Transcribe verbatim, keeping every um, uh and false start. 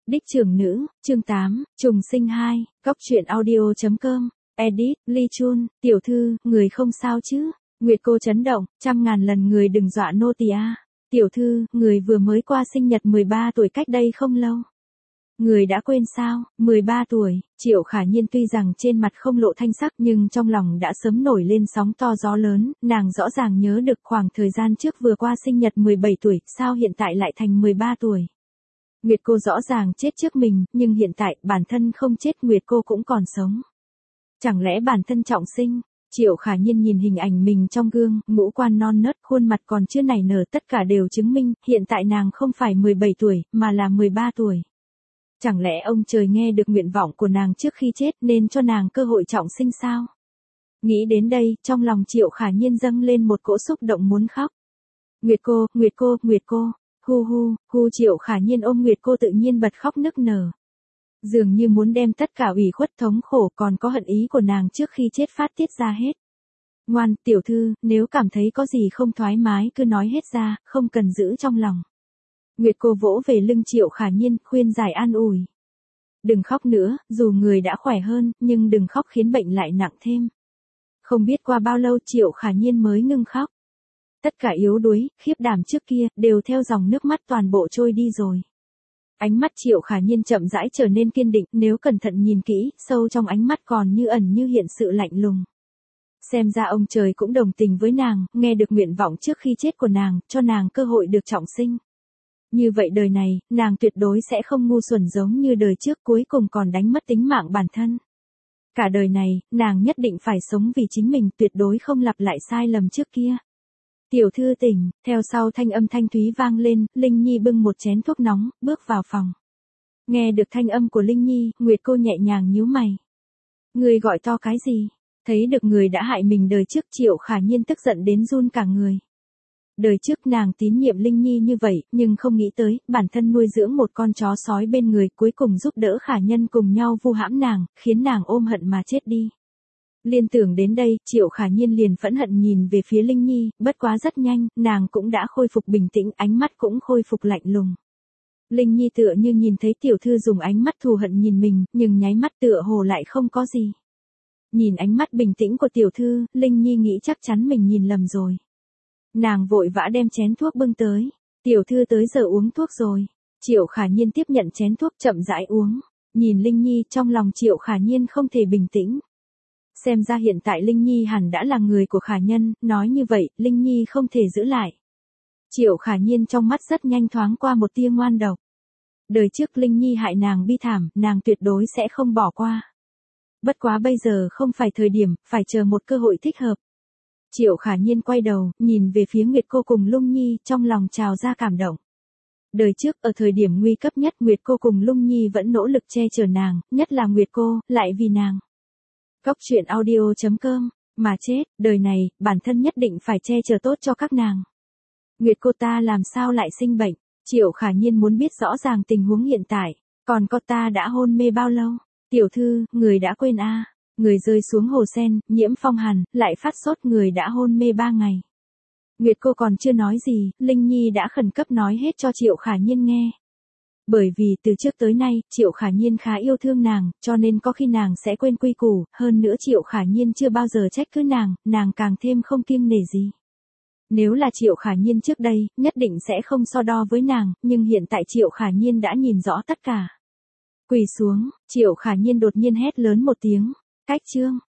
Đích trưởng nữ, chương tám, trùng sinh hai, góc truyện audio.com, edit, Ly Chun, tiểu thư, người không sao chứ? Nguyệt cô chấn động, trăm ngàn lần người đừng dọa nô tỳ a. Tiểu thư, người vừa mới qua sinh nhật mười ba tuổi cách đây không lâu. Người đã quên sao? mười ba tuổi, Triệu Khả Nhiên tuy rằng trên mặt không lộ thanh sắc nhưng trong lòng đã sớm nổi lên sóng to gió lớn, nàng rõ ràng nhớ được khoảng thời gian trước vừa qua sinh nhật mười bảy tuổi, sao hiện tại lại thành mười ba tuổi. Nguyệt cô rõ ràng chết trước mình, nhưng hiện tại bản thân không chết, Nguyệt cô cũng còn sống. Chẳng lẽ bản thân trọng sinh? Triệu Khả Nhiên nhìn hình ảnh mình trong gương, ngũ quan non nớt, khuôn mặt còn chưa nảy nở, tất cả đều chứng minh, hiện tại nàng không phải mười bảy tuổi, mà là mười ba tuổi. Chẳng lẽ ông trời nghe được nguyện vọng của nàng trước khi chết nên cho nàng cơ hội trọng sinh sao? Nghĩ đến đây, trong lòng Triệu Khả Nhiên dâng lên một cỗ xúc động muốn khóc. Nguyệt cô, Nguyệt cô, Nguyệt cô, hu hu, hu Triệu Khả Nhiên ôm Nguyệt cô tự nhiên bật khóc nức nở. Dường như muốn đem tất cả ủy khuất thống khổ còn có hận ý của nàng trước khi chết phát tiết ra hết. Ngoan, tiểu thư, nếu cảm thấy có gì không thoải mái cứ nói hết ra, không cần giữ trong lòng. Nguyệt cô vỗ về lưng Triệu Khả Nhiên, khuyên giải an ủi. Đừng khóc nữa, dù người đã khỏe hơn, nhưng đừng khóc khiến bệnh lại nặng thêm. Không biết qua bao lâu Triệu Khả Nhiên mới ngưng khóc. Tất cả yếu đuối, khiếp đảm trước kia, đều theo dòng nước mắt toàn bộ trôi đi rồi. Ánh mắt Triệu Khả Nhiên chậm rãi trở nên kiên định, nếu cẩn thận nhìn kỹ, sâu trong ánh mắt còn như ẩn như hiện sự lạnh lùng. Xem ra ông trời cũng đồng tình với nàng, nghe được nguyện vọng trước khi chết của nàng, cho nàng cơ hội được trọng sinh. Như vậy đời này, nàng tuyệt đối sẽ không ngu xuẩn giống như đời trước cuối cùng còn đánh mất tính mạng bản thân. Cả đời này, nàng nhất định phải sống vì chính mình, tuyệt đối không lặp lại sai lầm trước kia. Tiểu thư tỉnh, theo sau thanh âm thanh thúy vang lên, Linh Nhi bưng một chén thuốc nóng, bước vào phòng. Nghe được thanh âm của Linh Nhi, Nguyệt cô nhẹ nhàng nhíu mày. Người gọi to cái gì? Thấy được người đã hại mình đời trước, Triệu Khả Nhiên tức giận đến run cả người. Đời trước nàng tín nhiệm Linh Nhi như vậy, nhưng không nghĩ tới, bản thân nuôi dưỡng một con chó sói bên người, cuối cùng giúp đỡ Khả Nhân cùng nhau vu hãm nàng, khiến nàng ôm hận mà chết đi. Liên tưởng đến đây, Triệu Khả Nhiên liền phẫn hận nhìn về phía Linh Nhi, bất quá rất nhanh, nàng cũng đã khôi phục bình tĩnh, ánh mắt cũng khôi phục lạnh lùng. Linh Nhi tựa như nhìn thấy tiểu thư dùng ánh mắt thù hận nhìn mình, nhưng nháy mắt tựa hồ lại không có gì. Nhìn ánh mắt bình tĩnh của tiểu thư, Linh Nhi nghĩ chắc chắn mình nhìn lầm rồi. Nàng vội vã đem chén thuốc bưng tới. Tiểu thư tới giờ uống thuốc rồi. Triệu Khả Nhiên tiếp nhận chén thuốc chậm rãi uống. Nhìn Linh Nhi, trong lòng Triệu Khả Nhiên không thể bình tĩnh. Xem ra hiện tại Linh Nhi hẳn đã là người của Khả Nhân, nói như vậy, Linh Nhi không thể giữ lại. Triệu Khả Nhiên trong mắt rất nhanh thoáng qua một tia ngoan độc. Đời trước Linh Nhi hại nàng bi thảm, nàng tuyệt đối sẽ không bỏ qua. Bất quá bây giờ không phải thời điểm, phải chờ một cơ hội thích hợp. Triệu Khả Nhiên quay đầu, nhìn về phía Nguyệt cô cùng Lung Nhi, trong lòng trào ra cảm động. Đời trước, ở thời điểm nguy cấp nhất, Nguyệt cô cùng Lung Nhi vẫn nỗ lực che chở nàng, nhất là Nguyệt cô, lại vì nàng. Góc truyện audio.com, mà chết, đời này, bản thân nhất định phải che chở tốt cho các nàng. Nguyệt cô ta làm sao lại sinh bệnh? Triệu Khả Nhiên muốn biết rõ ràng tình huống hiện tại, còn cô ta đã hôn mê bao lâu? Tiểu thư, người đã quên a. Người rơi xuống hồ sen, nhiễm phong hàn, lại phát sốt, người đã hôn mê ba ngày. Nguyệt cô còn chưa nói gì, Linh Nhi đã khẩn cấp nói hết cho Triệu Khả Nhiên nghe. Bởi vì từ trước tới nay, Triệu Khả Nhiên khá yêu thương nàng, cho nên có khi nàng sẽ quên quy củ, hơn nữa Triệu Khả Nhiên chưa bao giờ trách cứ nàng, nàng càng thêm không kiêng nể gì. Nếu là Triệu Khả Nhiên trước đây, nhất định sẽ không so đo với nàng, nhưng hiện tại Triệu Khả Nhiên đã nhìn rõ tất cả. Quỳ xuống, Triệu Khả Nhiên đột nhiên hét lớn một tiếng. Cách chương.